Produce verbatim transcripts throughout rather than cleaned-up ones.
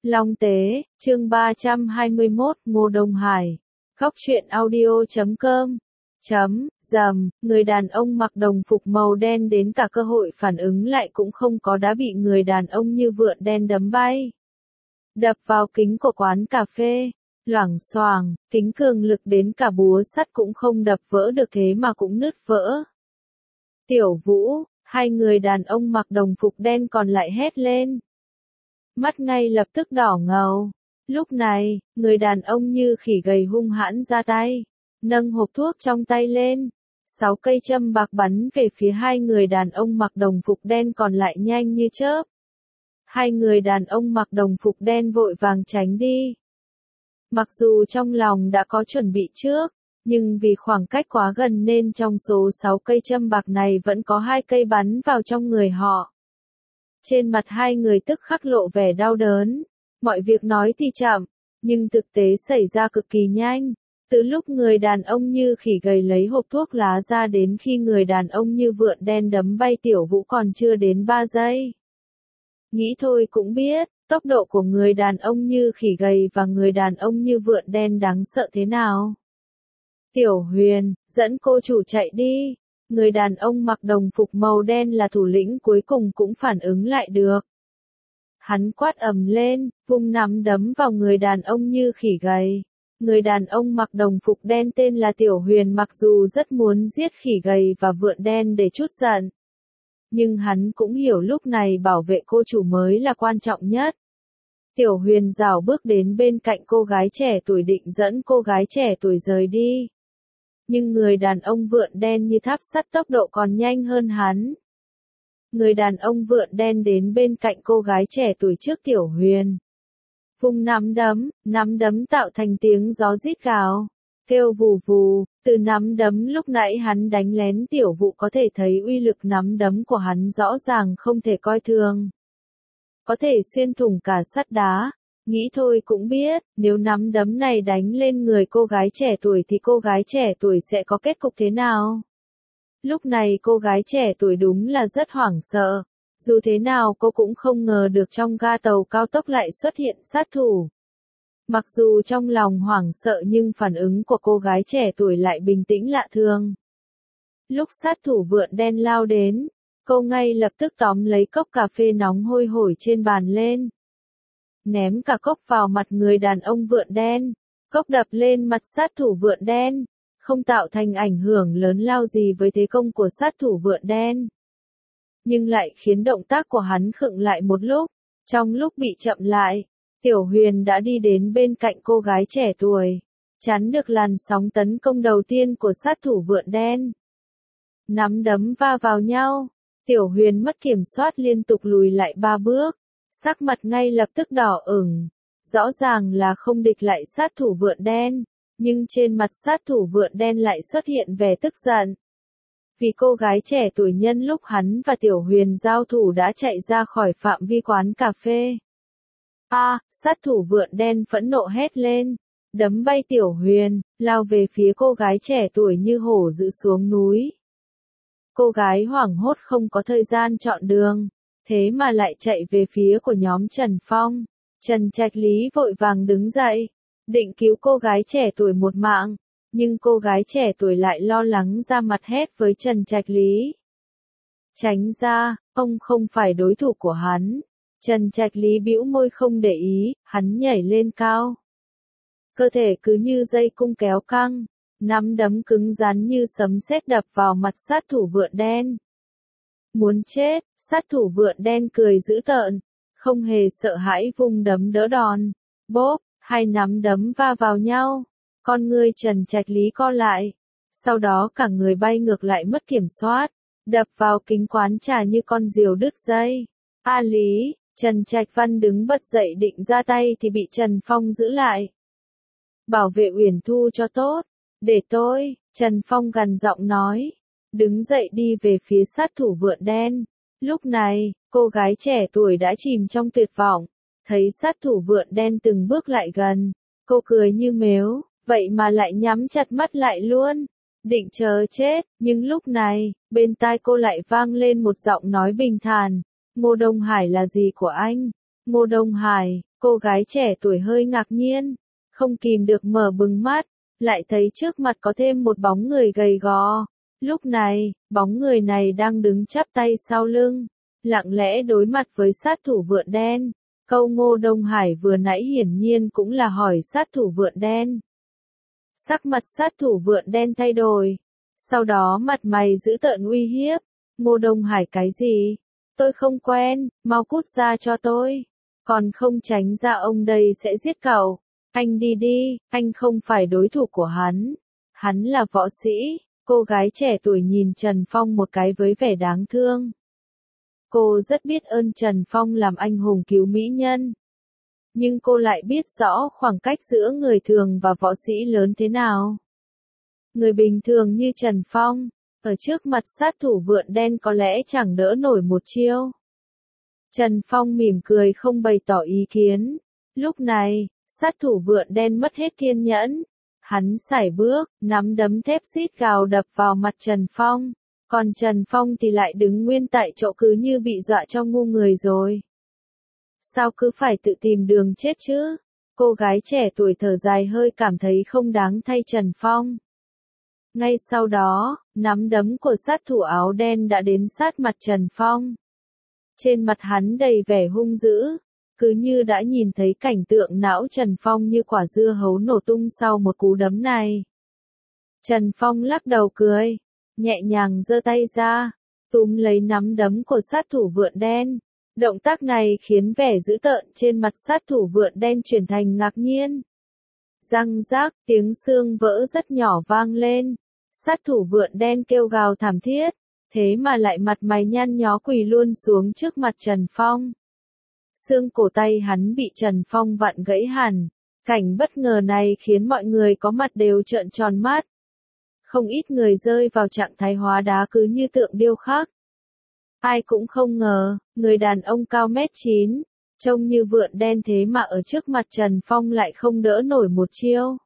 Long Tế, chương ba trăm hai mươi mốt, Ngô Đông Hải. Góc truyện audio chấm com. Chấm, dầm, người đàn ông mặc đồng phục màu đen đến cả cơ hội phản ứng lại cũng không có đã bị người đàn ông như vượn đen đấm bay. Đập vào kính của quán cà phê, loảng xoảng, kính cường lực đến cả búa sắt cũng không đập vỡ được thế mà cũng nứt vỡ. Tiểu Vũ, hai người đàn ông mặc đồng phục đen còn lại hét lên. Mắt ngay lập tức đỏ ngầu. Lúc này, người đàn ông như khỉ gầy hung hãn ra tay, nâng hộp thuốc trong tay lên. Sáu cây châm bạc bắn về phía hai người đàn ông mặc đồng phục đen còn lại nhanh như chớp. Hai người đàn ông mặc đồng phục đen vội vàng tránh đi. Mặc dù trong lòng đã có chuẩn bị trước, nhưng vì khoảng cách quá gần nên trong số sáu cây châm bạc này vẫn có hai cây bắn vào trong người họ. Trên mặt hai người tức khắc lộ vẻ đau đớn. Mọi việc nói thì chậm, nhưng thực tế xảy ra cực kỳ nhanh. Từ lúc người đàn ông như khỉ gầy lấy hộp thuốc lá ra đến khi người đàn ông như vượn đen đấm bay Tiểu Vũ còn chưa đến ba giây. Nghĩ thôi cũng biết, tốc độ của người đàn ông như khỉ gầy và người đàn ông như vượn đen đáng sợ thế nào. Tiểu Huyền, dẫn cô chủ chạy đi. Người đàn ông mặc đồng phục màu đen là thủ lĩnh cuối cùng cũng phản ứng lại được. Hắn quát ầm lên, vung nắm đấm vào người đàn ông như khỉ gầy. Người đàn ông mặc đồng phục đen tên là Tiểu Huyền mặc dù rất muốn giết khỉ gầy và vượn đen để trút giận. Nhưng hắn cũng hiểu lúc này bảo vệ cô chủ mới là quan trọng nhất. Tiểu Huyền rảo bước đến bên cạnh cô gái trẻ tuổi định dẫn cô gái trẻ tuổi rời đi. Nhưng người đàn ông vượn đen như tháp sắt tốc độ còn nhanh hơn hắn. Người đàn ông vượn đen đến bên cạnh cô gái trẻ tuổi trước Tiểu Huyền. Vung nắm đấm, nắm đấm tạo thành tiếng gió rít gào, kêu vù vù, từ nắm đấm lúc nãy hắn đánh lén Tiểu Vũ có thể thấy uy lực nắm đấm của hắn rõ ràng không thể coi thường. Có thể xuyên thủng cả sắt đá. Nghĩ thôi cũng biết, nếu nắm đấm này đánh lên người cô gái trẻ tuổi thì cô gái trẻ tuổi sẽ có kết cục thế nào? Lúc này cô gái trẻ tuổi đúng là rất hoảng sợ. Dù thế nào cô cũng không ngờ được trong ga tàu cao tốc lại xuất hiện sát thủ. Mặc dù trong lòng hoảng sợ nhưng phản ứng của cô gái trẻ tuổi lại bình tĩnh lạ thường. Lúc sát thủ vượn đen lao đến, cô ngay lập tức tóm lấy cốc cà phê nóng hôi hổi trên bàn lên. Ném cả cốc vào mặt người đàn ông vượn đen. Cốc đập lên mặt sát thủ vượn đen, không tạo thành ảnh hưởng lớn lao gì với thế công của sát thủ vượn đen. Nhưng lại khiến động tác của hắn khựng lại một lúc. Trong lúc bị chậm lại, Tiểu Huyền đã đi đến bên cạnh cô gái trẻ tuổi, chắn được làn sóng tấn công đầu tiên của sát thủ vượn đen. Nắm đấm va vào nhau, Tiểu Huyền mất kiểm soát liên tục lùi lại ba bước, sắc mặt ngay lập tức đỏ ửng. Rõ ràng là không địch lại sát thủ vượn đen, nhưng trên mặt sát thủ vượn đen lại xuất hiện vẻ tức giận. Vì cô gái trẻ tuổi nhân lúc hắn và Tiểu Huyền giao thủ đã chạy ra khỏi phạm vi quán cà phê. A, à, sát thủ vượn đen phẫn nộ hét lên, đấm bay Tiểu Huyền, lao về phía cô gái trẻ tuổi như hổ dữ xuống núi. Cô gái hoảng hốt không có thời gian chọn đường, thế mà lại chạy về phía của nhóm Trần Phong. Trần Trạch Lý vội vàng đứng dậy, định cứu cô gái trẻ tuổi một mạng. Nhưng cô gái trẻ tuổi lại lo lắng ra mặt hét với Trần Trạch Lý. Tránh ra, ông không phải đối thủ của hắn. Trần Trạch Lý bĩu môi không để ý, hắn nhảy lên cao. Cơ thể cứ như dây cung kéo căng, nắm đấm cứng rắn như sấm sét đập vào mặt sát thủ vượn đen. Muốn chết, sát thủ vượn đen cười dữ tợn, không hề sợ hãi vung đấm đỡ đòn. Bốp, hai nắm đấm va vào nhau. Con ngươi Trần Trạch Lý co lại, sau đó cả người bay ngược lại mất kiểm soát, đập vào kính quán trà như con diều đứt dây. A Lý, Trần Trạch Văn đứng bật dậy định ra tay thì bị Trần Phong giữ lại. Bảo vệ Uyển Thu cho tốt, để tôi, Trần Phong gằn giọng nói, đứng dậy đi về phía sát thủ vượn đen. Lúc này, cô gái trẻ tuổi đã chìm trong tuyệt vọng, thấy sát thủ vượn đen từng bước lại gần, cô cười như mếu. Vậy mà lại nhắm chặt mắt lại luôn, định chờ chết, nhưng lúc này, bên tai cô lại vang lên một giọng nói bình thản, Ngô Đông Hải là gì của anh? Ngô Đông Hải, Cô gái trẻ tuổi hơi ngạc nhiên, không kìm được mở bừng mắt, lại thấy trước mặt có thêm một bóng người gầy gò. Lúc này, bóng người này đang đứng chắp tay sau lưng, lặng lẽ đối mặt với sát thủ vượn đen. Câu Ngô Đông Hải vừa nãy hiển nhiên cũng là hỏi sát thủ vượn đen. Sắc mặt sát thủ vượn đen thay đổi, sau đó mặt mày giữ tợn uy hiếp. Ngô Đông Hải cái gì? Tôi không quen, mau cút ra cho tôi. Còn không tránh ra ông đây sẽ giết cậu. Anh đi đi, anh không phải đối thủ của hắn. Hắn là võ sĩ. Cô gái trẻ tuổi nhìn Trần Phong một cái với vẻ đáng thương. Cô rất biết ơn Trần Phong làm anh hùng cứu mỹ nhân. Nhưng cô lại biết rõ khoảng cách giữa người thường và võ sĩ lớn thế nào. Người bình thường như Trần Phong, ở trước mặt sát thủ vượn đen có lẽ chẳng đỡ nổi một chiêu. Trần Phong mỉm cười không bày tỏ ý kiến. Lúc này, sát thủ vượn đen mất hết kiên nhẫn. Hắn sải bước, nắm đấm thép rít gào đập vào mặt Trần Phong. Còn Trần Phong thì lại đứng nguyên tại chỗ cứ như bị dọa cho ngu người rồi. Sao cứ phải tự tìm đường chết chứ? Cô gái trẻ tuổi thở dài hơi cảm thấy không đáng thay Trần Phong. Ngay sau đó, nắm đấm của sát thủ áo đen đã đến sát mặt Trần Phong. Trên mặt hắn đầy vẻ hung dữ, cứ như đã nhìn thấy cảnh tượng não Trần Phong như quả dưa hấu nổ tung sau một cú đấm này. Trần Phong lắc đầu cười, nhẹ nhàng giơ tay ra, túm lấy nắm đấm của sát thủ vượn đen. Động tác này khiến vẻ dữ tợn trên mặt sát thủ vượn đen chuyển thành ngạc nhiên. Răng rác, tiếng xương vỡ rất nhỏ vang lên. Sát thủ vượn đen kêu gào thảm thiết, thế mà lại mặt mày nhăn nhó quỳ luôn xuống trước mặt Trần Phong. Xương cổ tay hắn bị Trần Phong vặn gãy hẳn. Cảnh bất ngờ này khiến mọi người có mặt đều trợn tròn mắt. Không ít người rơi vào trạng thái hóa đá cứ như tượng điêu khắc. Ai cũng không ngờ, người đàn ông cao mét chín, trông như vượn đen thế mà ở trước mặt Trần Phong lại không đỡ nổi một chiêu.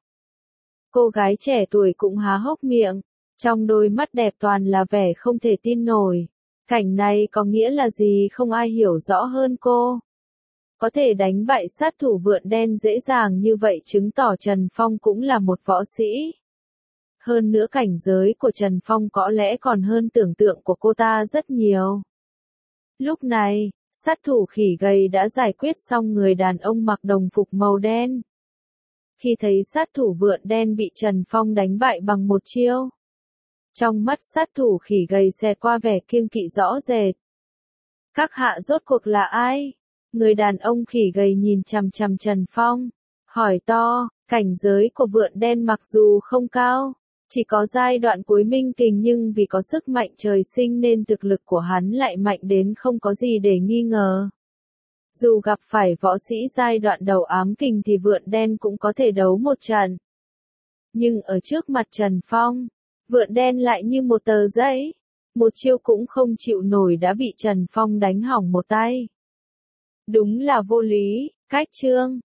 Cô gái trẻ tuổi cũng há hốc miệng, trong đôi mắt đẹp toàn là vẻ không thể tin nổi. Cảnh này có nghĩa là gì không ai hiểu rõ hơn cô. Có thể đánh bại sát thủ vượn đen dễ dàng như vậy chứng tỏ Trần Phong cũng là một võ sĩ. Hơn nữa cảnh giới của Trần Phong có lẽ còn hơn tưởng tượng của cô ta rất nhiều. Lúc này, sát thủ khỉ gầy đã giải quyết xong người đàn ông mặc đồng phục màu đen. Khi thấy sát thủ vượn đen bị Trần Phong đánh bại bằng một chiêu, trong mắt sát thủ khỉ gầy xẹt qua vẻ kiêng kỵ rõ rệt. Các hạ rốt cuộc là ai? Người đàn ông khỉ gầy nhìn chằm chằm Trần Phong, hỏi to. Cảnh giới của vượn đen mặc dù không cao, chỉ có giai đoạn cuối minh kình, nhưng vì có sức mạnh trời sinh nên thực lực của hắn lại mạnh đến không có gì để nghi ngờ. Dù gặp phải võ sĩ giai đoạn đầu ám kình thì vượn đen cũng có thể đấu một trận. Nhưng ở trước mặt Trần Phong, vượn đen lại như một tờ giấy, một chiêu cũng không chịu nổi đã bị Trần Phong đánh hỏng một tay. Đúng là vô lý, cách chương.